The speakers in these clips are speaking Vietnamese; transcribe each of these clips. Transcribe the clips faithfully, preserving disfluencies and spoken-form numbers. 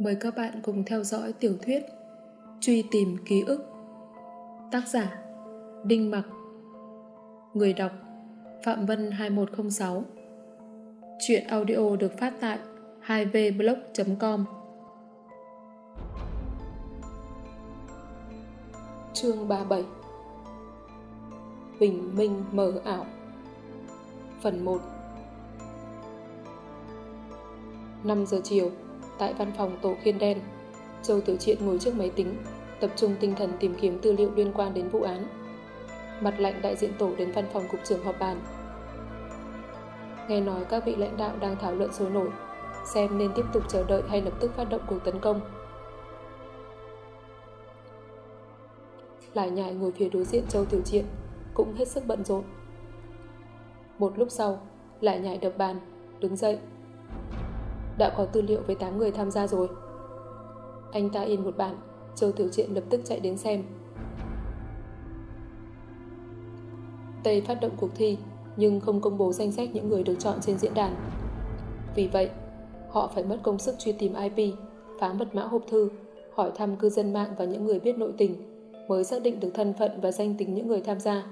Mời các bạn cùng theo dõi tiểu thuyết Truy tìm ký ức. Tác giả Đinh Mặc. Người đọc Phạm Vân hai một không sáu. Truyện audio được phát tại hai v blog chấm com. Chương ba mươi bảy. Bình minh mờ ảo. Phần một. năm giờ chiều, tại văn phòng tổ khiên đen, Châu Tiểu Triện ngồi trước máy tính, tập trung tinh thần tìm kiếm tư liệu liên quan đến vụ án. Mặt lạnh đại diện tổ đến văn phòng cục trưởng họp bàn. Nghe nói các vị lãnh đạo đang thảo luận sôi nổi, xem nên tiếp tục chờ đợi hay lập tức phát động cuộc tấn công. Lải nhải ngồi phía đối diện Châu Tiểu Triện cũng hết sức bận rộn. Một lúc sau, Lải nhải đập bàn, đứng dậy. Đã có tư liệu với tám người tham gia rồi. Anh ta in một bản, Châu Tiểu Triện lập tức chạy đến xem. Tây phát động cuộc thi nhưng không công bố danh sách những người được chọn trên diễn đàn. Vì vậy, họ phải mất công sức truy tìm i pê, phá mật mã hộp thư, hỏi thăm cư dân mạng và những người biết nội tình, mới xác định được thân phận và danh tính những người tham gia.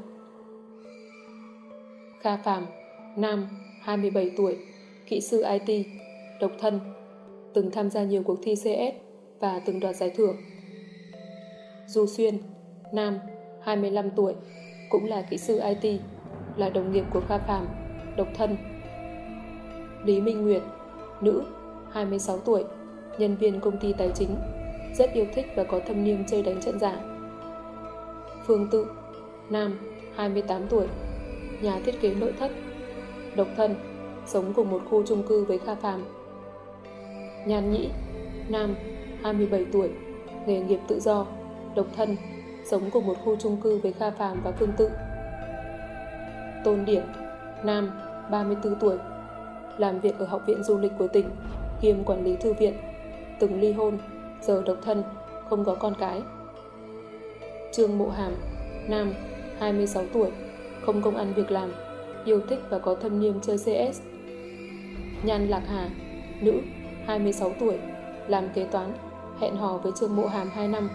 Kha Phàm, nam, hai mươi bảy tuổi, kỹ sư i tê, độc thân, từng tham gia nhiều cuộc thi xê ét và từng đoạt giải thưởng. Du Xuyên, nam, hai mươi lăm tuổi, cũng là kỹ sư i tê, là đồng nghiệp của Kha Phàm, độc thân. Lý Minh Nguyệt, nữ, hai mươi sáu tuổi, nhân viên công ty tài chính, rất yêu thích và có thâm niên chơi đánh trận giả. Phương Tự, nam, hai mươi tám tuổi, nhà thiết kế nội thất, độc thân, sống cùng một khu chung cư với Kha Phàm. Nhan Nhĩ, nam, hai mươi bảy tuổi, nghề nghiệp tự do, độc thân, sống cùng một khu chung cư với Kha Phàm và Phương Tự. Tôn Điển, nam, ba mươi tư tuổi, làm việc ở Học viện Du lịch của tỉnh, kiêm quản lý thư viện, từng ly hôn, giờ độc thân, không có con cái. Trương Mộ Hàm, nam, hai mươi sáu tuổi, không công ăn việc làm, yêu thích và có thâm niên chơi xê ét. Nhan Lạc Hà, nữ, hai mươi sáu tuổi, làm kế toán, hẹn hò với Trương Mộ Hàm hai năm.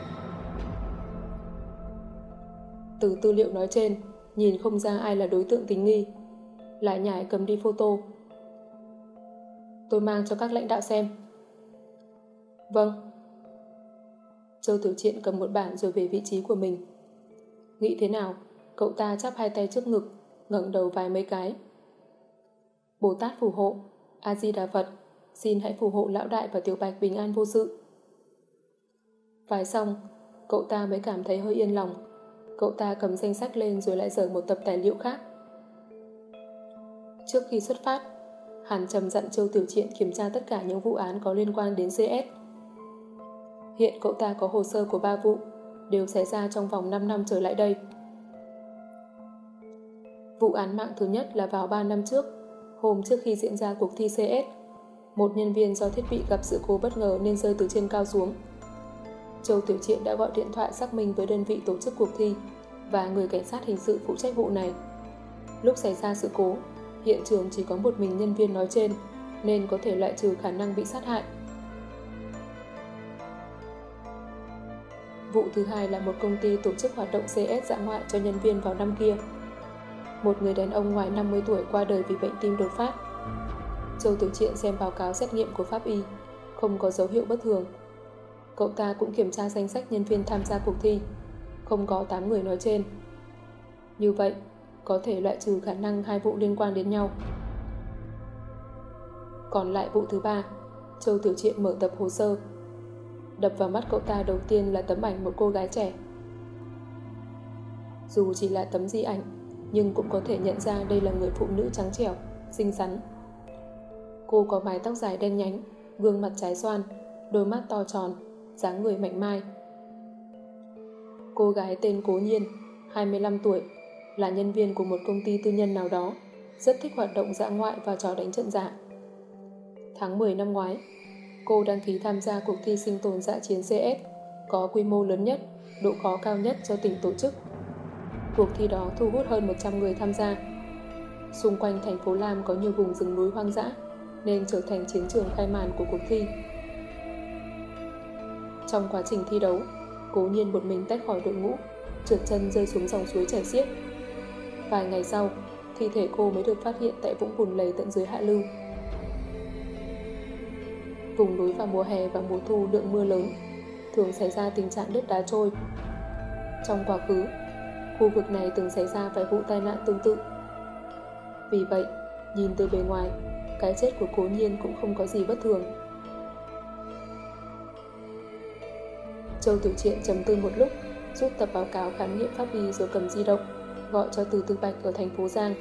Từ tư liệu nói trên, nhìn không ra ai là đối tượng tình nghi. Lại nhải cầm đi photo. Tôi mang cho các lãnh đạo xem. Vâng. Châu Tiểu Triện cầm một bản rồi về vị trí của mình. Nghĩ thế nào? Cậu ta chắp hai tay trước ngực, ngẩng đầu vài mấy cái. Bồ Tát phù hộ, A Di Đà Phật, xin hãy phù hộ lão đại và tiểu bạch bình an vô sự. Vài xong, cậu ta mới cảm thấy hơi yên lòng. Cậu ta cầm danh sách lên rồi lại dở một tập tài liệu khác. Trước khi xuất phát, Hàn Trầm dặn Châu Tiểu Triện kiểm tra tất cả những vụ án có liên quan đến xê ét. Hiện cậu ta có hồ sơ của ba vụ, đều xảy ra trong vòng năm năm trở lại đây. Vụ án mạng thứ nhất là vào ba năm trước, hôm trước khi diễn ra cuộc thi xê ét. Một nhân viên do thiết bị gặp sự cố bất ngờ nên rơi từ trên cao xuống. Châu Tiểu Triện đã gọi điện thoại xác minh với đơn vị tổ chức cuộc thi và người cảnh sát hình sự phụ trách vụ này. Lúc xảy ra sự cố, hiện trường chỉ có một mình nhân viên nói trên nên có thể loại trừ khả năng bị sát hại. Vụ thứ hai là một công ty tổ chức hoạt động xê ét dã ngoại cho nhân viên vào năm kia. Một người đàn ông ngoài năm mươi tuổi qua đời vì bệnh tim đột phát. Châu Tiểu Triện xem báo cáo xét nghiệm của pháp y, không có dấu hiệu bất thường. Cậu ta cũng kiểm tra danh sách nhân viên tham gia cuộc thi, không có tám người nói trên. Như vậy, có thể loại trừ khả năng hai vụ liên quan đến nhau. Còn lại vụ thứ ba, Châu Tiểu Triện mở tập hồ sơ. Đập vào mắt cậu ta đầu tiên là tấm ảnh một cô gái trẻ. Dù chỉ là tấm di ảnh, nhưng cũng có thể nhận ra đây là người phụ nữ trắng trẻo, xinh xắn. Cô có mái tóc dài đen nhánh, gương mặt trái xoan, đôi mắt to tròn, dáng người mảnh mai. Cô gái tên Cố Nhiên, hai mươi lăm tuổi, là nhân viên của một công ty tư nhân nào đó, rất thích hoạt động dã ngoại và trò đánh trận giả. Tháng mười năm ngoái, cô đăng ký tham gia cuộc thi sinh tồn dã chiến xê ét, có quy mô lớn nhất, độ khó cao nhất cho tỉnh tổ chức. Cuộc thi đó thu hút hơn một trăm người tham gia. Xung quanh thành phố Lam có nhiều vùng rừng núi hoang dã, nên trở thành chiến trường khai màn của cuộc thi. Trong quá trình thi đấu, Cố Nhiên một mình tách khỏi đội ngũ, trượt chân rơi xuống dòng suối chảy xiết. Vài ngày sau, thi thể cô mới được phát hiện tại vũng bùn lầy tận dưới hạ lưu. Vùng núi vào mùa hè và mùa thu lượng mưa lớn, thường xảy ra tình trạng đất đá trôi. Trong quá khứ, khu vực này từng xảy ra vài vụ tai nạn tương tự. Vì vậy, nhìn từ bề ngoài, cái chết của Cố Nhiên cũng không có gì bất thường. Châu Tiểu Triện trầm tư một lúc, rút tập báo cáo khám nghiệm pháp y rồi cầm di động, gọi cho Từ Tư Bạch ở thành phố Giang.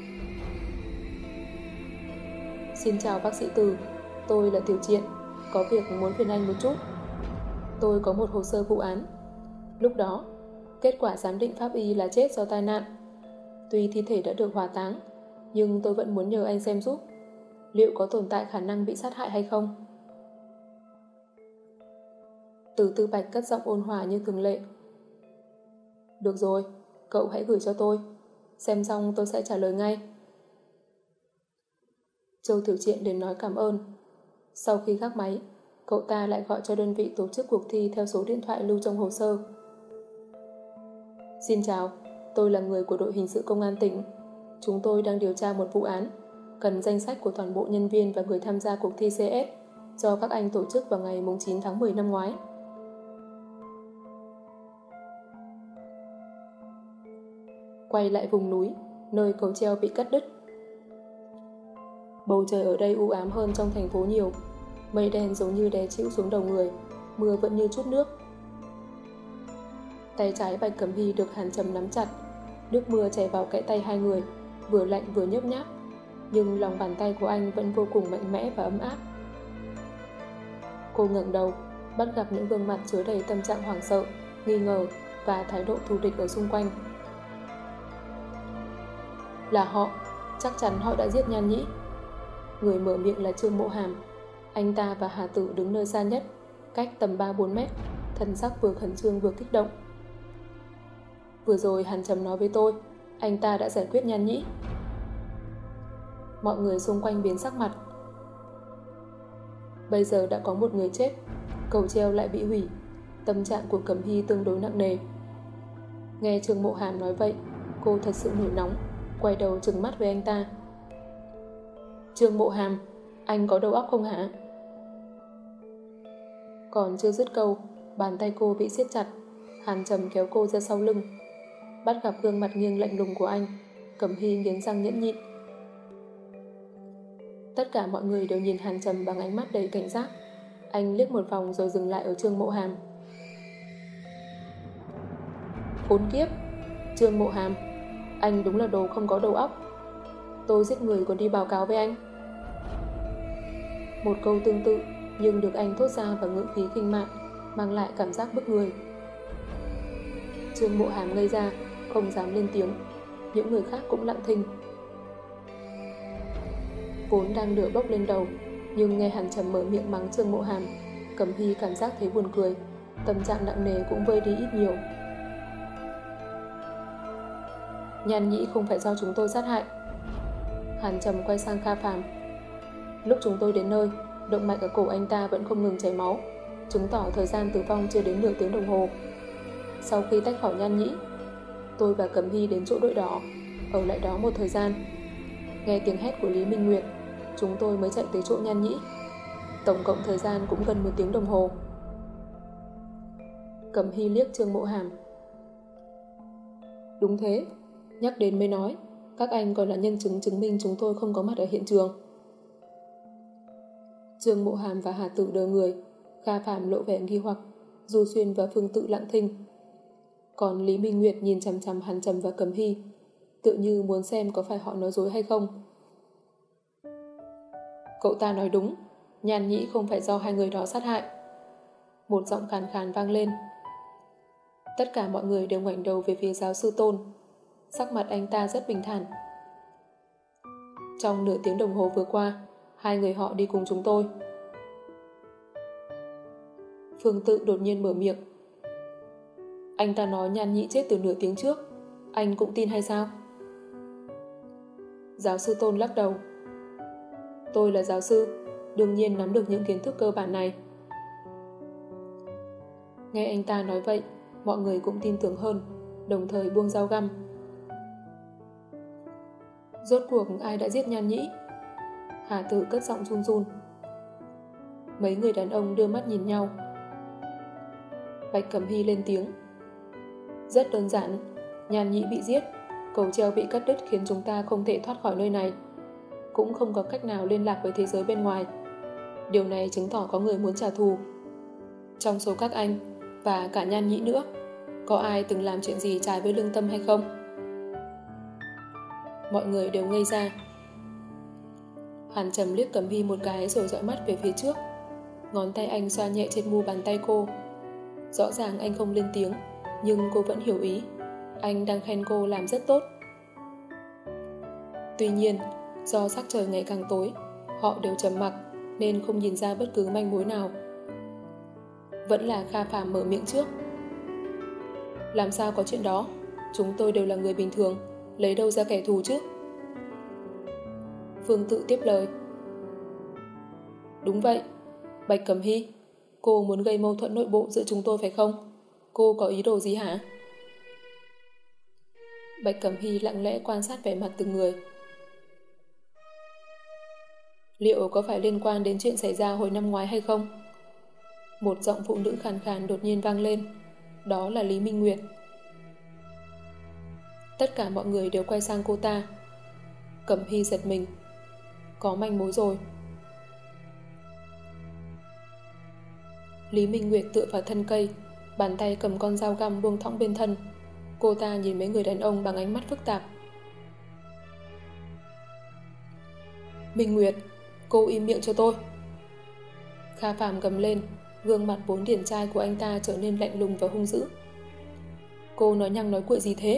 Xin chào bác sĩ Từ, tôi là Tiểu Triện, có việc muốn phiền anh một chút. Tôi có một hồ sơ vụ án. Lúc đó, kết quả giám định pháp y là chết do tai nạn. Tuy thi thể đã được hỏa táng, nhưng tôi vẫn muốn nhờ anh xem giúp. Liệu có tồn tại khả năng bị sát hại hay không? Từ Tư Bạch cất giọng ôn hòa như thường lệ. Được rồi, cậu hãy gửi cho tôi. Xem xong tôi sẽ trả lời ngay. Châu Tiểu Triện đến nói cảm ơn. Sau khi gác máy, cậu ta lại gọi cho đơn vị tổ chức cuộc thi theo số điện thoại lưu trong hồ sơ. Xin chào, tôi là người của đội hình sự công an tỉnh. Chúng tôi đang điều tra một vụ án, cần danh sách của toàn bộ nhân viên và người tham gia cuộc thi xê ét do các anh tổ chức vào ngày chín tháng mười năm ngoái. Quay lại vùng núi, nơi cầu treo bị cắt đứt. Bầu trời ở đây u ám hơn trong thành phố nhiều. Mây đen giống như đè chịu xuống đầu người, mưa vẫn như chút nước. Tay trái Bạch Cẩm Hy được Hàn Trầm nắm chặt. Nước mưa chảy vào kẽ tay hai người, vừa lạnh vừa nhớp nháp, nhưng lòng bàn tay của anh vẫn vô cùng mạnh mẽ và ấm áp. Cô ngẩng đầu, bắt gặp những gương mặt chứa đầy tâm trạng hoảng sợ, nghi ngờ và thái độ thù địch ở xung quanh. Là họ, chắc chắn họ đã giết Nhan Nhĩ. Người mở miệng là Trương Mộ Hàm. Anh ta và Hà Tử đứng nơi xa nhất, cách tầm ba bốn mét, thần sắc vừa khẩn trương vừa kích động. Vừa rồi Hàn Trầm nói với tôi, anh ta đã giải quyết Nhan Nhĩ. Mọi người xung quanh biến sắc mặt. Bây giờ đã có một người chết, cầu treo lại bị hủy, tâm trạng của Cẩm Hy tương đối nặng nề. Nghe Trương Mộ Hàm nói vậy, cô thật sự nổi nóng, quay đầu trừng mắt với anh ta. Trương Mộ Hàm, anh có đầu óc không hả? Còn chưa dứt câu, bàn tay cô bị siết chặt. Hàn Trầm kéo cô ra sau lưng. Bắt gặp gương mặt nghiêng lạnh lùng của anh, Cẩm Hy nghiến răng nhẫn nhịn. Tất cả mọi người đều nhìn Hàn Trầm bằng ánh mắt đầy cảnh giác. Anh liếc một vòng rồi dừng lại ở Trương Mộ Hàm. Khốn kiếp! Trương Mộ Hàm, anh đúng là đồ không có đầu óc. Tôi giết người còn đi báo cáo với anh. Một câu tương tự nhưng được anh thốt ra và ngữ khí khinh mạn, mang lại cảm giác bức người. Trương Mộ Hàm ngây ra, không dám lên tiếng. Những người khác cũng lặng thinh. Vốn đang lửa bốc lên đầu, nhưng nghe Hàn Trầm mở miệng mắng Trương Mộ Hàm, Cẩm Hy cảm giác thấy buồn cười, tâm trạng nặng nề cũng vơi đi ít nhiều. Nhan Nhĩ không phải do chúng tôi sát hại. Hàn Trầm quay sang Kha Phàm. Lúc chúng tôi đến nơi, động mạch ở cổ anh ta vẫn không ngừng chảy máu, chứng tỏ thời gian tử vong chưa đến nửa tiếng đồng hồ. Sau khi tách khỏi Nhan Nhĩ, tôi và Cẩm Hy đến chỗ đội đỏ, ở lại đó một thời gian. Nghe tiếng hét của Lý Minh Nguyệt, chúng tôi mới chạy tới chỗ Nhan Nhĩ. Tổng cộng thời gian cũng gần một tiếng đồng hồ. Cẩm Hy liếc Trương Mộ Hàm. Đúng thế, nhắc đến mới nói, các anh còn là nhân chứng chứng minh chúng tôi không có mặt ở hiện trường. Trương Mộ Hàm và Hà Tử đờ người, Kha Phàm lộ vẻ nghi hoặc, Du Xuyên và Phương Tự lặng thinh. Còn Lý Minh Nguyệt nhìn chằm chằm Hàn Trầm và Cẩm Hy, tự như muốn xem có phải họ nói dối hay không. Cậu ta nói đúng, Nhan Nhĩ không phải do hai người đó sát hại. Một giọng khàn khàn vang lên. Tất cả mọi người đều ngoảnh đầu về phía giáo sư Tôn. Sắc mặt anh ta rất bình thản. Trong nửa tiếng đồng hồ vừa qua, hai người họ đi cùng chúng tôi. Phương Tự đột nhiên mở miệng. Anh ta nói Nhan Nhĩ chết từ nửa tiếng trước. Anh cũng tin hay sao? Giáo sư Tôn lắc đầu. Tôi là giáo sư, đương nhiên nắm được những kiến thức cơ bản này. Nghe anh ta nói vậy, mọi người cũng tin tưởng hơn, đồng thời buông dao găm. Rốt cuộc ai đã giết Nhan Nhĩ? Hà Tử cất giọng run run. Mấy người đàn ông đưa mắt nhìn nhau. Bạch Cẩm Hy lên tiếng. Rất đơn giản, Nhan Nhĩ bị giết, cầu treo bị cắt đứt khiến chúng ta không thể thoát khỏi nơi này. Cũng không có cách nào liên lạc với thế giới bên ngoài. Điều này chứng tỏ có người muốn trả thù. Trong số các anh, và cả Nhan Nhĩ nữa, có ai từng làm chuyện gì trái với lương tâm hay không? Mọi người đều ngây ra. Hàn Trầm liếc Cẩm Hy một cái rồi dõi mắt về phía trước. Ngón tay anh xoa nhẹ trên mu bàn tay cô. Rõ ràng anh không lên tiếng, nhưng cô vẫn hiểu ý. Anh đang khen cô làm rất tốt. Tuy nhiên, do sắc trời ngày càng tối, họ đều trầm mặc nên không nhìn ra bất cứ manh mối nào. Vẫn là Kha Phàm mở miệng trước. Làm sao có chuyện đó? Chúng tôi đều là người bình thường, lấy đâu ra kẻ thù chứ? Phương Tự tiếp lời. Đúng vậy, Bạch Cẩm Hy, cô muốn gây mâu thuẫn nội bộ giữa chúng tôi phải không? Cô có ý đồ gì hả? Bạch Cẩm Hy lặng lẽ quan sát vẻ mặt từng người. Liệu có phải liên quan đến chuyện xảy ra hồi năm ngoái hay không? Một giọng phụ nữ khàn khàn đột nhiên vang lên. Đó là Lý Minh Nguyệt. Tất cả mọi người đều quay sang cô ta. Cẩm Hy giật mình. Có manh mối rồi. Lý Minh Nguyệt tựa vào thân cây, bàn tay cầm con dao găm buông thõng bên thân. Cô ta nhìn mấy người đàn ông bằng ánh mắt phức tạp. Minh Nguyệt, cô im miệng cho tôi. Kha Phàm gầm lên, gương mặt vốn điển trai của anh ta trở nên lạnh lùng và hung dữ. Cô nói nhăng nói cuội gì thế?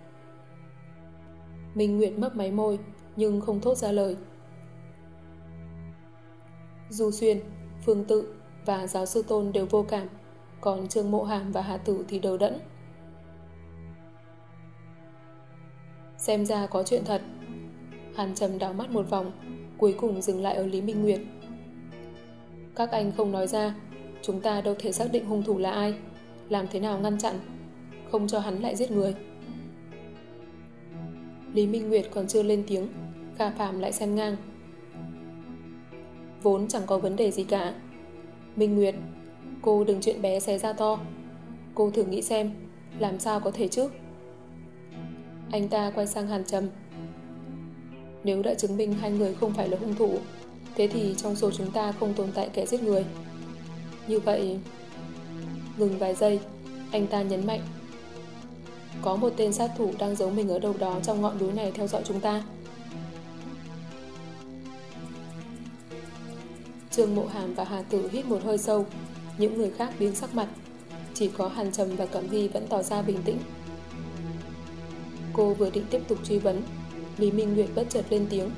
Minh Nguyệt mấp máy môi, nhưng không thốt ra lời. Du Xuyên, Phương Tự và giáo sư Tôn đều vô cảm, còn Trương Mộ Hàm và Hà Tử thì đờ đẫn. Xem ra có chuyện thật. Hàn Trầm đảo mắt một vòng, cuối cùng dừng lại ở Lý Minh Nguyệt. Các anh không nói ra, chúng ta đâu thể xác định hung thủ là ai, làm thế nào ngăn chặn, không cho hắn lại giết người. Lý Minh Nguyệt còn chưa lên tiếng, Kha Phàm lại xen ngang. Vốn chẳng có vấn đề gì cả. Minh Nguyệt, cô đừng chuyện bé xé ra to. Cô thử nghĩ xem, làm sao có thể chứ? Anh ta quay sang Hàn Trầm. Nếu đã chứng minh hai người không phải là hung thủ, thế thì trong số chúng ta không tồn tại kẻ giết người. Như vậy... Ngừng vài giây, anh ta nhấn mạnh. Có một tên sát thủ đang giấu mình ở đâu đó trong ngọn núi này theo dõi chúng ta. Trương Mộ Hàm và Hà Tử hít một hơi sâu, những người khác biến sắc mặt. Chỉ có Hàn Trầm và Cẩm Hy vẫn tỏ ra bình tĩnh. Cô vừa định tiếp tục truy vấn, Lý Minh Nguyệt bất chợt lên tiếng.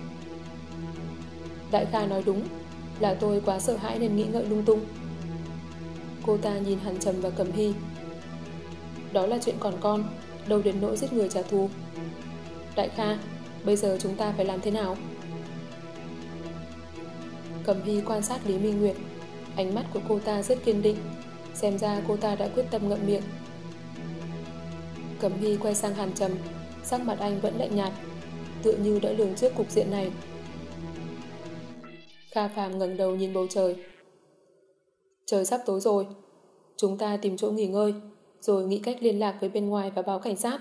Đại ca nói đúng, là tôi quá sợ hãi nên nghĩ ngợi lung tung. Cô ta nhìn Hàn Trầm và Cẩm Hy. Đó là chuyện còn con, đâu đến nỗi giết người trả thù. Đại ca, bây giờ chúng ta phải làm thế nào? Cẩm Hy quan sát Lý Minh Nguyệt, ánh mắt của cô ta rất kiên định, xem ra cô ta đã quyết tâm ngậm miệng. Cẩm Hy quay sang Hàn Trầm, sắc mặt anh vẫn lạnh nhạt, tựa như đã lường trước cục diện này. Kha Phàm ngẩng đầu nhìn bầu trời. Trời sắp tối rồi, chúng ta tìm chỗ nghỉ ngơi, rồi nghĩ cách liên lạc với bên ngoài và báo cảnh sát.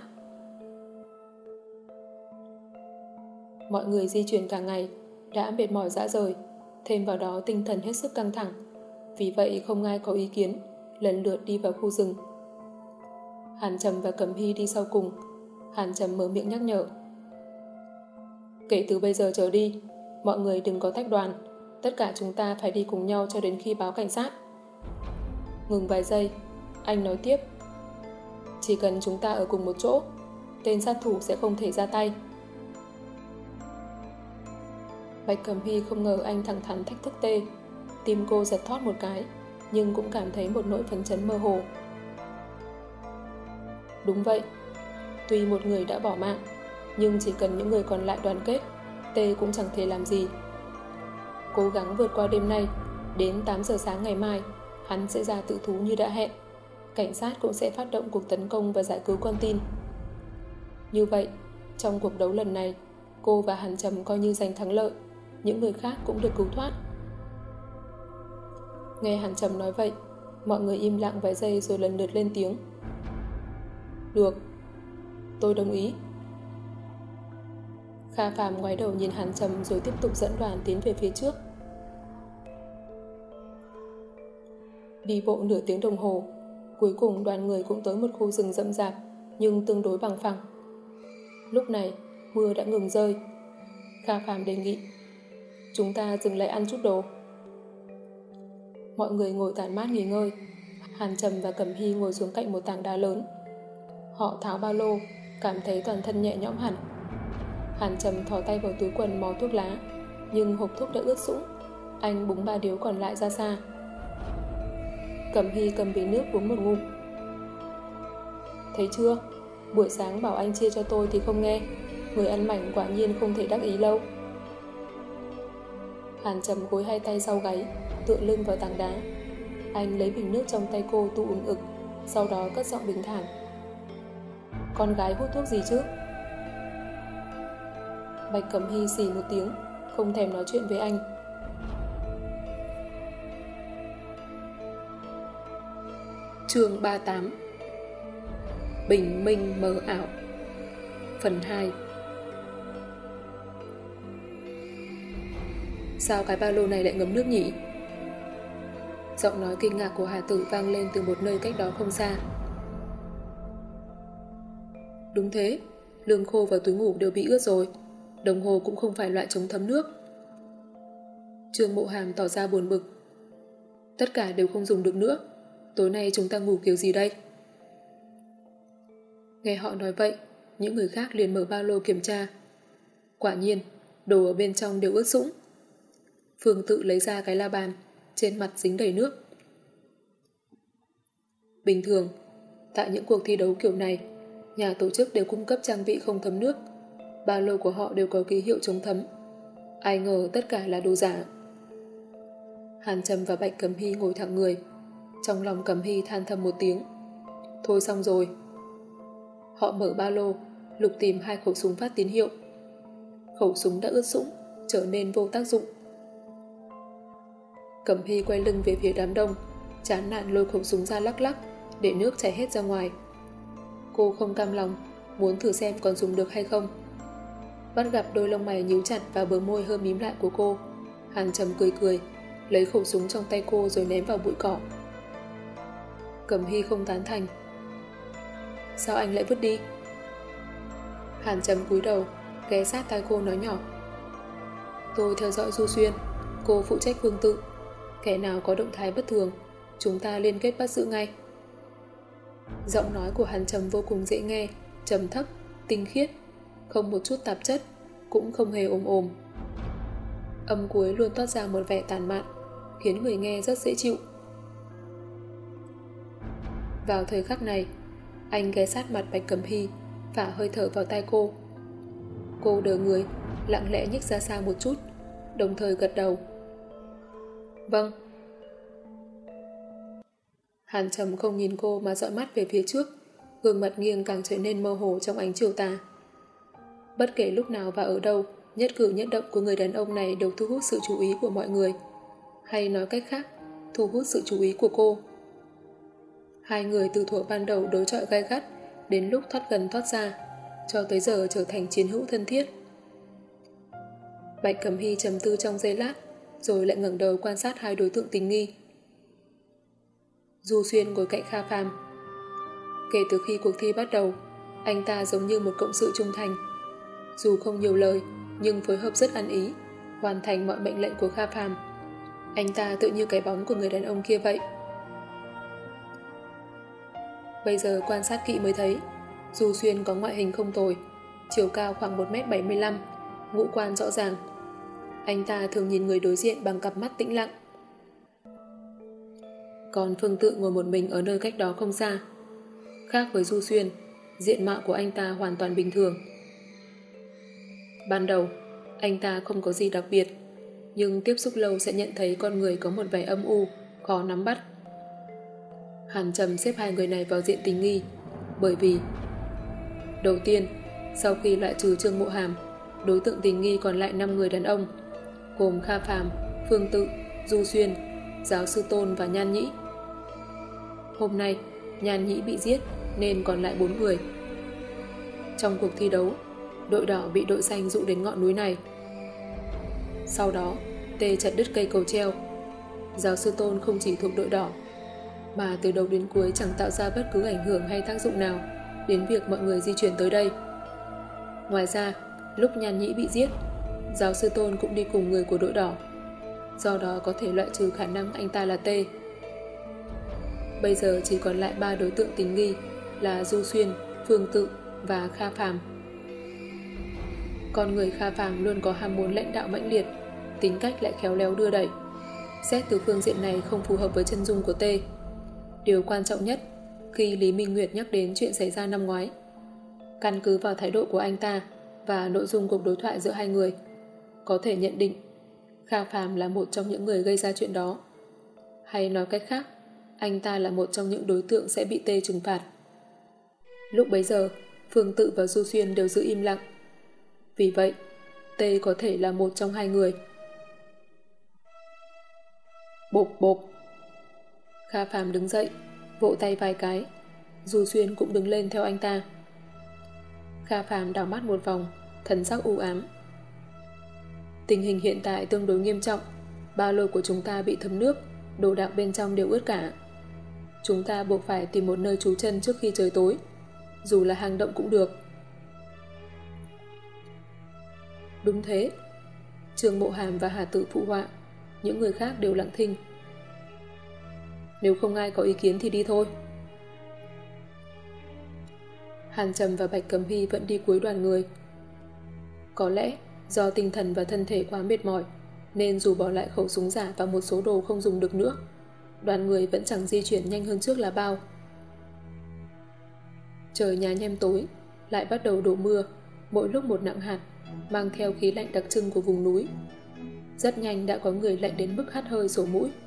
Mọi người di chuyển cả ngày, đã mệt mỏi rã rời, thêm vào đó tinh thần hết sức căng thẳng. Vì vậy không ai có ý kiến, lần lượt đi vào khu rừng. Hàn Trầm và Cẩm Hy đi sau cùng. Hàn Trầm mở miệng nhắc nhở. Kể từ bây giờ trở đi, mọi người đừng có tách đoàn, tất cả chúng ta phải đi cùng nhau cho đến khi báo cảnh sát. Ngừng vài giây, anh nói tiếp. Chỉ cần chúng ta ở cùng một chỗ, tên sát thủ sẽ không thể ra tay. Bạch Cẩm Hy không ngờ anh thẳng thắn thách thức tê. Tim cô giật thót một cái, nhưng cũng cảm thấy một nỗi phấn chấn mơ hồ. Đúng vậy, tuy một người đã bỏ mạng, nhưng chỉ cần những người còn lại đoàn kết, tê cũng chẳng thể làm gì. Cố gắng vượt qua đêm nay, đến tám giờ sáng ngày mai, hắn sẽ ra tự thú như đã hẹn. cảnh sát cũng sẽ phát động cuộc tấn công và giải cứu con tin. Như vậy, trong cuộc đấu lần này, cô và Hàn Trầm coi như giành thắng lợi, những người khác cũng được cứu thoát. Nghe Hàn Trầm nói vậy, mọi người im lặng vài giây rồi lần lượt lên tiếng. Được, tôi đồng ý. Kha Phàm ngoái đầu nhìn Hàn Trầm rồi tiếp tục dẫn đoàn tiến về phía trước. Đi bộ nửa tiếng đồng hồ, cuối cùng đoàn người cũng tới một khu rừng rậm rạp nhưng tương đối bằng phẳng. Lúc này, mưa đã ngừng rơi. Kha Phàm đề nghị, chúng ta dừng lại ăn chút đồ. Mọi người ngồi tản mát nghỉ ngơi. Hàn Trầm và Cẩm Hy ngồi xuống cạnh một tảng đá lớn. Họ tháo ba lô, cảm thấy toàn thân nhẹ nhõm hẳn. Hàn Trầm thò tay vào túi quần mò thuốc lá, nhưng hộp thuốc đã ướt sũng. Anh búng ba điếu còn lại ra xa. Cẩm Hy cầm bí nước uống một ngụm. Thấy chưa? Buổi sáng bảo anh chia cho tôi thì không nghe. Người ăn mảnh quả nhiên không thể đắc ý lâu. Hàn Trầm gối hai tay sau gáy, tựa lưng vào tảng đá. Anh lấy bình nước trong tay cô tụ ừng ực, sau đó cất giọng bình thản. Con gái hút thuốc gì chứ? Bạch Cẩm Hy xì một tiếng, không thèm nói chuyện với anh. Chương ba mươi tám. Bình minh mờ ảo. Phần hai. Sao cái ba lô này lại ngấm nước nhỉ? Giọng nói kinh ngạc của Hà Tử vang lên từ một nơi cách đó không xa. Đúng thế, lương khô và túi ngủ đều bị ướt rồi. Đồng hồ cũng không phải loại chống thấm nước. Trương Mộ Hàm tỏ ra buồn bực. Tất cả đều không dùng được nữa. Tối nay chúng ta ngủ kiểu gì đây? Nghe họ nói vậy, những người khác liền mở ba lô kiểm tra. Quả nhiên, đồ ở bên trong đều ướt sũng. Phương tự lấy ra cái la bàn, trên mặt dính đầy nước. Bình thường, tại những cuộc thi đấu kiểu này, nhà tổ chức đều cung cấp trang bị không thấm nước. Ba lô của họ đều có ký hiệu chống thấm. Ai ngờ tất cả là đồ giả. Hàn Trầm và Bạch Cẩm Hy ngồi thẳng người. Trong lòng Cẩm Hy than thầm một tiếng. Thôi xong rồi. Họ mở ba lô, lục tìm hai khẩu súng phát tín hiệu. Khẩu súng đã ướt sũng, trở nên vô tác dụng. Cẩm Hy quay lưng về phía đám đông, chán nản lôi khẩu súng ra lắc lắc, để nước chảy hết ra ngoài. Cô không cam lòng, muốn thử xem còn dùng được hay không. Bắt gặp đôi lông mày nhíu chặt và bờ môi hơi mím lại của cô, Hàn Trầm cười cười, lấy khẩu súng trong tay cô rồi ném vào bụi cỏ. Cẩm Hy không tán thành. Sao anh lại vứt đi? Hàn Trầm cúi đầu, ghé sát tai cô nói nhỏ. Tôi theo dõi Du Xuyên, cô phụ trách Phương Tự. Kẻ nào có động thái bất thường, chúng ta liên kết bắt giữ ngay. Giọng nói của Hàn Trầm vô cùng dễ nghe, trầm thấp, tinh khiết, không một chút tạp chất, cũng không hề ồm ồm. Âm cuối luôn toát ra một vẻ tàn mạn, khiến người nghe rất dễ chịu. Vào thời khắc này, anh ghé sát mặt Bạch Cẩm Hy, phả hơi thở vào tai cô. Cô đờ người, lặng lẽ nhích ra xa một chút, đồng thời gật đầu. Vâng. Hàn Trầm không nhìn cô mà dõi mắt về phía trước, gương mặt nghiêng càng trở nên mơ hồ trong ánh chiều tà. Bất kể lúc nào và ở đâu, nhất cử nhất động của người đàn ông này đều thu hút sự chú ý của mọi người. Hay nói cách khác, thu hút sự chú ý của cô. Hai người từ thuở ban đầu đối chọi gay gắt, đến lúc thoát gần thoát xa, cho tới giờ trở thành chiến hữu thân thiết. Bạch Cẩm Hy trầm tư trong giây lát, rồi lại ngẩng đầu quan sát hai đối tượng tình nghi. Du Xuyên ngồi cạnh Kha Phàm. Kể từ khi cuộc thi bắt đầu, anh ta giống như một cộng sự trung thành. Dù không nhiều lời, nhưng phối hợp rất ăn ý, hoàn thành mọi mệnh lệnh của Kha Phàm. Anh ta tự như cái bóng của người đàn ông kia vậy. Bây giờ quan sát kỹ mới thấy, Du Xuyên có ngoại hình không tồi, chiều cao khoảng một mét bảy mươi lăm, ngũ quan rõ ràng. Anh ta thường nhìn người đối diện bằng cặp mắt tĩnh lặng. Còn Phương Tự ngồi một mình ở nơi cách đó không xa. Khác với Du Xuyên, diện mạo của anh ta hoàn toàn bình thường. Ban đầu, anh ta không có gì đặc biệt, nhưng tiếp xúc lâu sẽ nhận thấy con người có một vẻ âm u, khó nắm bắt. Hàn Trầm xếp hai người này vào diện tình nghi, bởi vì đầu tiên, sau khi loại trừ Trương Mộ Hàm, đối tượng tình nghi còn lại năm người đàn ông, gồm Kha Phàm, Phương Tự, Du Xuyên, Giáo sư Tôn và Nhan Nhĩ. Hôm nay, Nhan Nhĩ bị giết nên còn lại bốn người. Trong cuộc thi đấu, đội đỏ bị đội xanh dụ đến ngọn núi này. Sau đó, Tê chặt đứt cây cầu treo. Giáo sư Tôn không chỉ thuộc đội đỏ, mà từ đầu đến cuối chẳng tạo ra bất cứ ảnh hưởng hay tác dụng nào đến việc mọi người di chuyển tới đây. Ngoài ra, lúc Nhan Nhĩ bị giết, Giáo sư Tôn cũng đi cùng người của đội đỏ, do đó có thể loại trừ khả năng anh ta là Tê. Bây giờ chỉ còn lại ba đối tượng tình nghi là Du Xuyên, Phương Tự và Kha Phàm. Con người Kha Phàm luôn có ham muốn lãnh đạo mãnh liệt, tính cách lại khéo léo đưa đẩy. Xét từ phương diện này không phù hợp với chân dung của Tê. Điều quan trọng nhất, khi Lý Minh Nguyệt nhắc đến chuyện xảy ra năm ngoái, căn cứ vào thái độ của anh ta và nội dung cuộc đối thoại giữa hai người, có thể nhận định Kha Phàm là một trong những người gây ra chuyện đó. Hay nói cách khác, anh ta là một trong những đối tượng sẽ bị Tê trừng phạt. Lúc bấy giờ, Phương Tự và Du Xuyên đều giữ im lặng. Vì vậy, Tê có thể là một trong hai người. Bộp bộp. Kha Phàm đứng dậy, vỗ tay vài cái. Du Xuyên cũng đứng lên theo anh ta. Kha Phàm đảo mắt một vòng, thần sắc u ám. Tình hình hiện tại tương đối nghiêm trọng. Ba lô của chúng ta bị thấm nước, đồ đạc bên trong đều ướt cả. Chúng ta buộc phải tìm một nơi trú chân trước khi trời tối, dù là hang động cũng được. Đúng thế. Trương Mộ Hàm và Hà Tự phụ họa, những người khác đều lặng thinh. Nếu không ai có ý kiến thì đi thôi. Hàn Trầm và Bạch Cẩm Hy vẫn đi cuối đoàn người. Có lẽ do tinh thần và thân thể quá mệt mỏi, nên dù bỏ lại khẩu súng giả và một số đồ không dùng được nữa, đoàn người vẫn chẳng di chuyển nhanh hơn trước là bao. Trời nhá nhem tối, lại bắt đầu đổ mưa, mỗi lúc một nặng hạt, mang theo khí lạnh đặc trưng của vùng núi. Rất nhanh đã có người lạnh đến mức hắt hơi sổ mũi.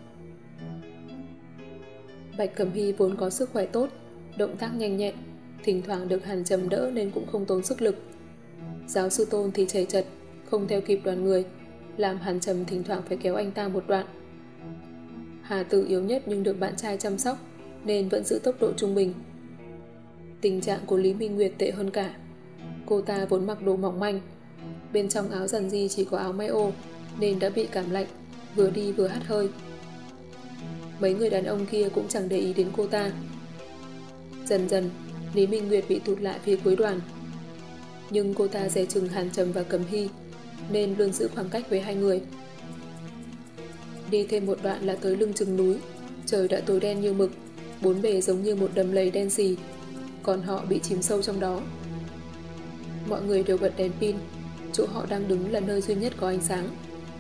Bạch Cẩm Hy vốn có sức khỏe tốt, động tác nhanh nhẹn, thỉnh thoảng được Hàn Trầm đỡ nên cũng không tốn sức lực. Giáo sư Tôn thì chầy chật, không theo kịp đoàn người, làm Hàn Trầm thỉnh thoảng phải kéo anh ta một đoạn. Hà Tự yếu nhất nhưng được bạn trai chăm sóc nên vẫn giữ tốc độ trung bình. Tình trạng của Lý Minh Nguyệt tệ hơn cả. Cô ta vốn mặc đồ mỏng manh, bên trong áo dần di chỉ có áo may ô nên đã bị cảm lạnh, vừa đi vừa hắt hơi. Mấy người đàn ông kia cũng chẳng để ý đến cô ta. Dần dần, Lý Minh Nguyệt bị tụt lại phía cuối đoàn. Nhưng cô ta dè chừng Hàn Trầm và Cẩm Hy nên luôn giữ khoảng cách với hai người. Đi thêm một đoạn là tới lưng chừng núi. Trời đã tối đen như mực, bốn bề giống như một đầm lầy đen xì, còn họ bị chìm sâu trong đó. Mọi người đều bật đèn pin, chỗ họ đang đứng là nơi duy nhất có ánh sáng.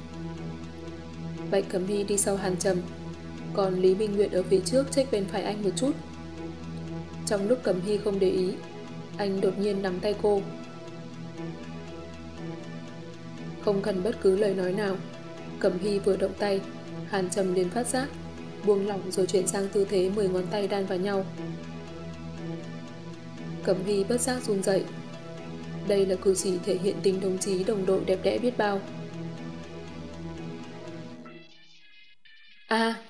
Bạch Cẩm Hy đi sau Hàn Trầm, còn Lý Minh Nguyệt ở phía trước chếch bên phải anh một chút. Trong lúc Cẩm Hy không để ý, anh đột nhiên nắm tay cô. Không cần bất cứ lời nói nào, Cẩm Hy vừa động tay, Hàn Trầm liền phát giác, buông lỏng rồi chuyển sang tư thế mười ngón tay đan vào nhau. Cẩm Hy bất giác run dậy. Đây là cử chỉ thể hiện tình đồng chí đồng đội đẹp đẽ biết bao. À!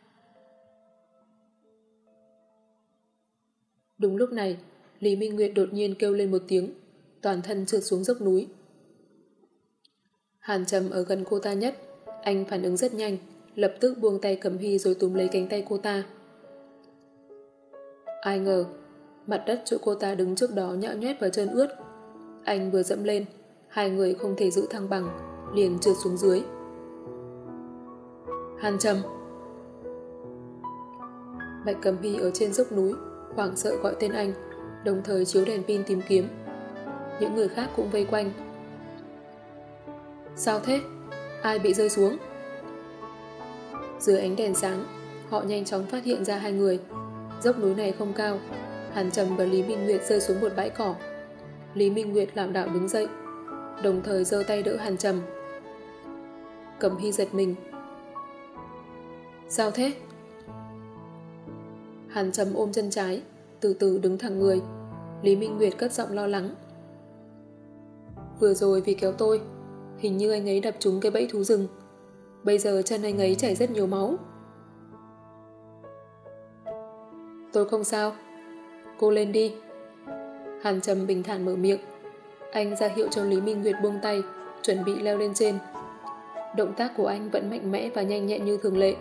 Đúng lúc này, Lý Minh Nguyệt đột nhiên kêu lên một tiếng, toàn thân trượt xuống dốc núi. Hàn Trầm ở gần cô ta nhất, anh phản ứng rất nhanh, lập tức buông tay Cẩm Hy rồi túm lấy cánh tay cô ta. Ai ngờ, mặt đất chỗ cô ta đứng trước đó nhão nhoét và trơn ướt. Anh vừa dẫm lên, hai người không thể giữ thăng bằng, liền trượt xuống dưới. Hàn Trầm! Bạch Cẩm Hy ở trên dốc núi, hoảng sợ gọi tên anh, đồng thời chiếu đèn pin tìm kiếm. Những người khác cũng vây quanh. Sao thế? Ai bị rơi xuống? Dưới ánh đèn sáng, họ nhanh chóng phát hiện ra hai người. Dốc núi này không cao, Hàn Trầm và Lý Minh Nguyệt rơi xuống một bãi cỏ. Lý Minh Nguyệt lảo đảo đứng dậy, đồng thời giơ tay đỡ Hàn Trầm. Cẩm Hy giật mình. Sao thế? Hàn Trầm ôm chân trái, từ từ đứng thẳng người. Lý Minh Nguyệt cất giọng lo lắng. Vừa rồi vì kéo tôi, hình như anh ấy đập trúng cái bẫy thú rừng. Bây giờ chân anh ấy chảy rất nhiều máu. Tôi không sao. Cô lên đi. Hàn Trầm bình thản mở miệng. Anh ra hiệu cho Lý Minh Nguyệt buông tay, chuẩn bị leo lên trên. Động tác của anh vẫn mạnh mẽ và nhanh nhẹn như thường lệ.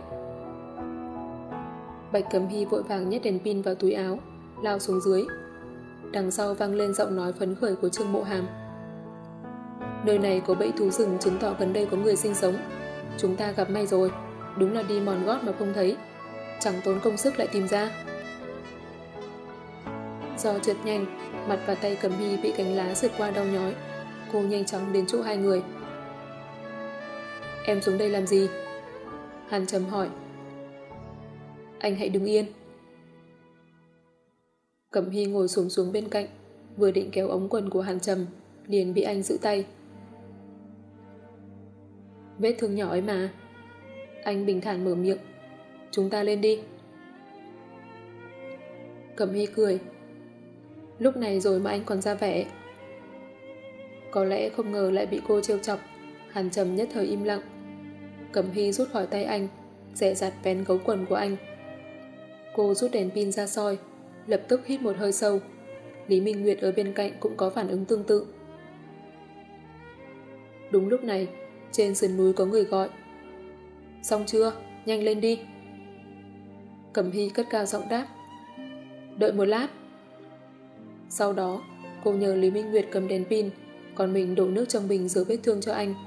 Bạch Cẩm Hy vội vàng nhét đèn pin vào túi áo, lao xuống dưới. Đằng sau vang lên giọng nói phấn khởi của Trương Mộ Hàm. Nơi này có bẫy thú rừng chứng tỏ gần đây có người sinh sống. Chúng ta gặp may rồi, đúng là đi mòn gót mà không thấy. Chẳng tốn công sức lại tìm ra. Do trượt nhanh, mặt và tay Cẩm Hy bị cành lá sượt qua đau nhói. Cô nhanh chóng đến chỗ hai người. Em xuống đây làm gì? Hàn Trầm hỏi. Anh hãy đứng yên. Cẩm Hy ngồi xổm xuống bên cạnh, vừa định kéo ống quần của Hàn Trầm, liền bị anh giữ tay. Vết thương nhỏ ấy mà. Anh bình thản mở miệng. Chúng ta lên đi. Cẩm Hy cười. Lúc này rồi mà anh còn ra vẻ. Có lẽ không ngờ lại bị cô trêu chọc. Hàn Trầm nhất thời im lặng. Cẩm Hy rút khỏi tay anh, dè dặt vén gấu quần của anh. Cô rút đèn pin ra soi, lập tức hít một hơi sâu. Lý Minh Nguyệt ở bên cạnh cũng có phản ứng tương tự. Đúng lúc này, trên sườn núi có người gọi. Xong chưa? Nhanh lên đi. Cẩm Hy cất cao giọng đáp. Đợi một lát. Sau đó, cô nhờ Lý Minh Nguyệt cầm đèn pin, còn mình đổ nước trong bình rửa vết thương cho anh.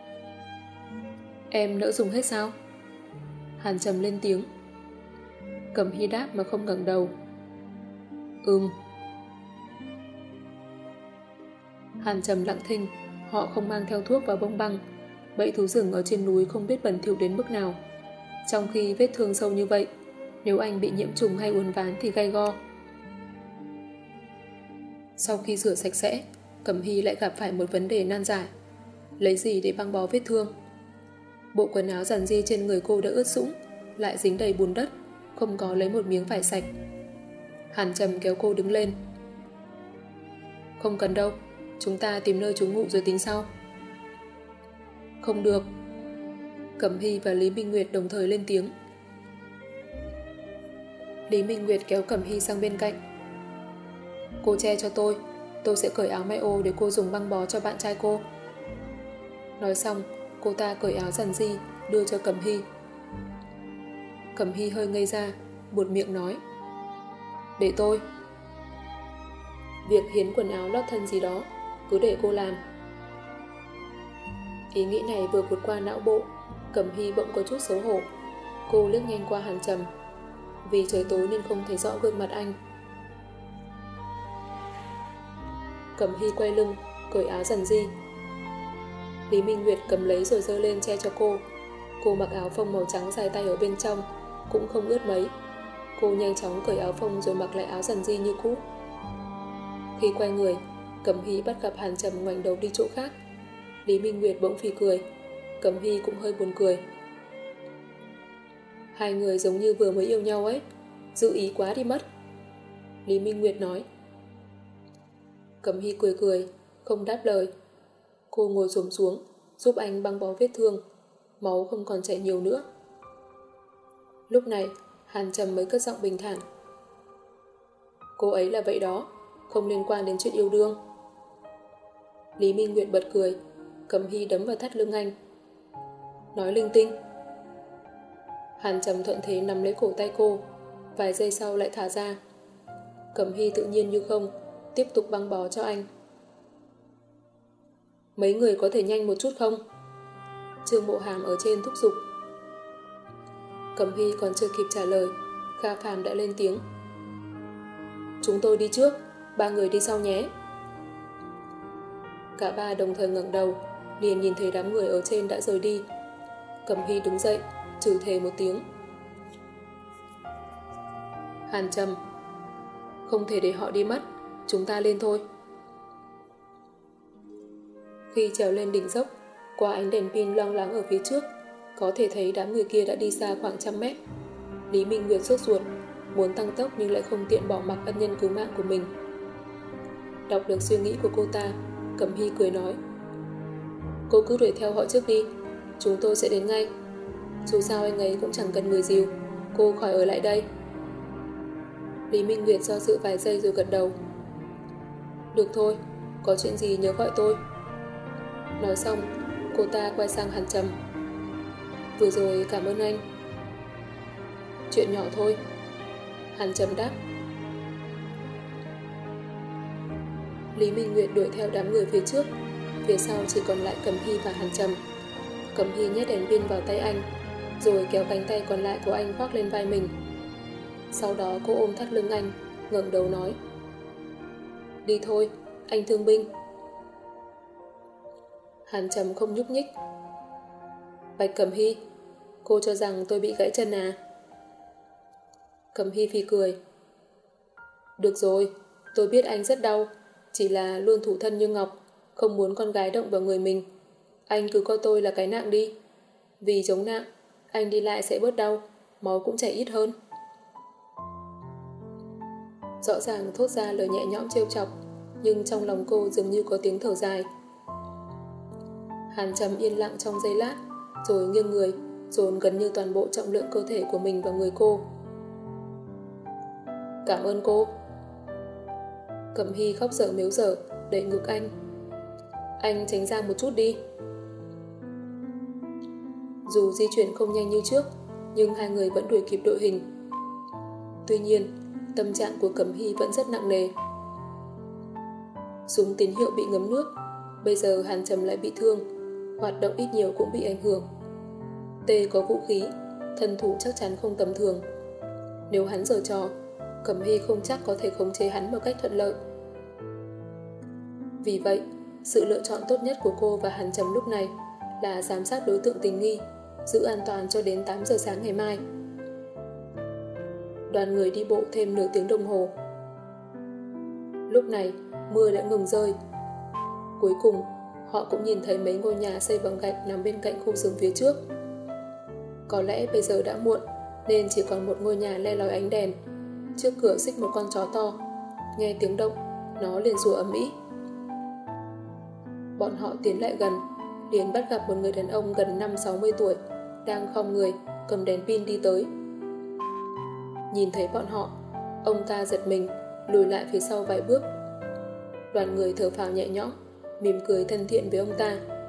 Em nỡ dùng hết sao? Hàn Trầm lên tiếng. Cẩm Hy đáp mà không ngẩng đầu. Ừm. Hàn Trầm lặng thinh. Họ không mang theo thuốc và bông băng. Bẫy thú rừng ở trên núi không biết bẩn thỉu đến mức nào. Trong khi vết thương sâu như vậy, nếu anh bị nhiễm trùng hay uốn ván thì gay go. Sau khi rửa sạch sẽ, Cẩm Hy lại gặp phải một vấn đề nan giải. Lấy gì để băng bó vết thương? Bộ quần áo giản di trên người cô đã ướt sũng, lại dính đầy bùn đất, không có lấy một miếng vải sạch. Hàn Trầm kéo cô đứng lên. Không cần đâu, chúng ta tìm nơi trú ngụ rồi tính sau. Không được. Cẩm Hy và Lý Minh Nguyệt đồng thời lên tiếng. Lý Minh Nguyệt kéo Cẩm Hy sang bên cạnh. Cô che cho tôi, tôi sẽ cởi áo may ô để cô dùng băng bó cho bạn trai cô. Nói xong, cô ta cởi áo giản di, đưa cho Cẩm Hy. Cẩm Hy hơi ngây ra, buột miệng nói. Để tôi. Việc hiến quần áo lót thân gì đó, cứ để cô làm. Ý nghĩ này vừa vụt qua não bộ, Cẩm Hy bỗng có chút xấu hổ. Cô liếc nhanh qua Hàn Trầm. Vì trời tối nên không thấy rõ gương mặt anh. Cẩm Hy quay lưng, cởi áo giản di. Lý Minh Nguyệt cầm lấy rồi giơ lên che cho cô. Cô mặc áo phông màu trắng dài tay ở bên trong, cũng không ướt mấy. Cô nhanh chóng cởi áo phông rồi mặc lại áo giản di như cũ. Khi quay người, Cẩm Hy bắt gặp Hàn Trầm ngoảnh đầu đi chỗ khác. Lý Minh Nguyệt bỗng phì cười. Cẩm Hy cũng hơi buồn cười. Hai người giống như vừa mới yêu nhau ấy, giữ ý quá đi mất. Lý Minh Nguyệt nói. Cẩm Hy cười cười, không đáp lời. Cô ngồi xổm xuống, giúp anh băng bó vết thương. Máu không còn chảy nhiều nữa. Lúc này, Hàn Trầm mới cất giọng bình thản. Cô ấy là vậy đó, không liên quan đến chuyện yêu đương. Lý Minh Nguyệt bật cười. Cẩm Hy đấm vào thắt lưng anh. Nói linh tinh. Hàn Trầm thuận thế nắm lấy cổ tay cô, vài giây sau lại thả ra. Cẩm Hy tự nhiên như không, tiếp tục băng bó cho anh. Mấy người có thể nhanh một chút không? Trương Mộ Hàm ở trên thúc giục. Cẩm Hy còn chưa kịp trả lời, Kha Phàm đã lên tiếng. Chúng tôi đi trước, ba người đi sau nhé. Cả ba đồng thời ngẩng đầu, liền nhìn thấy đám người ở trên đã rời đi. Cẩm Hy đứng dậy, chửi thề một tiếng. Hàn Trầm, không thể để họ đi mất, chúng ta lên thôi. Khi trèo lên đỉnh dốc, qua ánh đèn pin loang loáng ở phía trước, có thể thấy đám người kia đã đi xa khoảng trăm mét. Lý Minh Nguyệt sốt ruột. muốn tăng tốc nhưng lại không tiện bỏ mặc ân nhân cứu mạng của mình. Đọc được suy nghĩ của cô ta, Cẩm Hy cười nói: Cô cứ đuổi theo họ trước đi, chúng tôi sẽ đến ngay. Dù sao anh ấy cũng chẳng cần người dìu, cô khỏi ở lại đây. Lý Minh Nguyệt do dự vài giây rồi gật đầu: Được thôi, có chuyện gì nhớ gọi tôi. Nói xong, cô ta quay sang Hàn Trầm: Vừa rồi cảm ơn anh. Chuyện nhỏ thôi, Hàn Trầm đáp. Lý Minh Nguyệt đuổi theo đám người phía trước, phía sau chỉ còn lại Cẩm Hy và Hàn Trầm. Cẩm Hy nhét đèn pin vào tay anh, rồi kéo cánh tay còn lại của anh khoác lên vai mình. Sau đó cô ôm thắt lưng anh, ngẩng đầu nói: Đi thôi, anh thương binh. Hàn Trầm không nhúc nhích. Bạch Cẩm Hy, cô cho rằng tôi bị gãy chân à? Cẩm Hy phì cười: Được rồi, tôi biết anh rất đau, chỉ là luôn thủ thân như ngọc, không muốn con gái động vào người mình. Anh cứ coi tôi là cái nạng đi. Vì chống nạng, anh đi lại sẽ bớt đau, máu cũng chảy ít hơn. Rõ ràng thốt ra lời nhẹ nhõm trêu chọc, nhưng trong lòng cô dường như có tiếng thở dài. Hàn Trầm yên lặng trong giây lát, rồi nghiêng người, dồn gần như toàn bộ trọng lượng cơ thể của mình vào người cô. Cảm ơn cô. Cẩm Hy khóc dở mếu dở, đẩy ngực anh. Anh tránh ra một chút đi. Dù di chuyển không nhanh như trước, nhưng hai người vẫn đuổi kịp đội hình. Tuy nhiên, tâm trạng của Cẩm Hy vẫn rất nặng nề. Súng tín hiệu bị ngấm nước, bây giờ Hàn Trầm lại bị thương, hoạt động ít nhiều cũng bị ảnh hưởng. Tê có vũ khí, thân thủ chắc chắn không tầm thường. Nếu hắn giở trò, Cẩm Hy không chắc có thể khống chế hắn một cách thuận lợi. Vì vậy, sự lựa chọn tốt nhất của cô và Hàn Trầm lúc này là giám sát đối tượng tình nghi, giữ an toàn cho đến tám giờ sáng ngày mai. Đoàn người đi bộ thêm nửa tiếng đồng hồ. Lúc này, mưa đã ngừng rơi. Cuối cùng, họ cũng nhìn thấy mấy ngôi nhà xây bằng gạch nằm bên cạnh khu rừng phía trước. Có lẽ bây giờ đã muộn, nên chỉ còn một ngôi nhà le lói ánh đèn. Trước cửa xích một con chó to. Nghe tiếng động, nó liền sủa ầm ĩ. Bọn họ tiến lại gần, liền bắt gặp một người đàn ông gần năm sáu mươi tuổi, đang khom người, cầm đèn pin đi tới. Nhìn thấy bọn họ, ông ta giật mình, lùi lại phía sau vài bước. Đoàn người thở phào nhẹ nhõm, mỉm cười thân thiện với ông ta.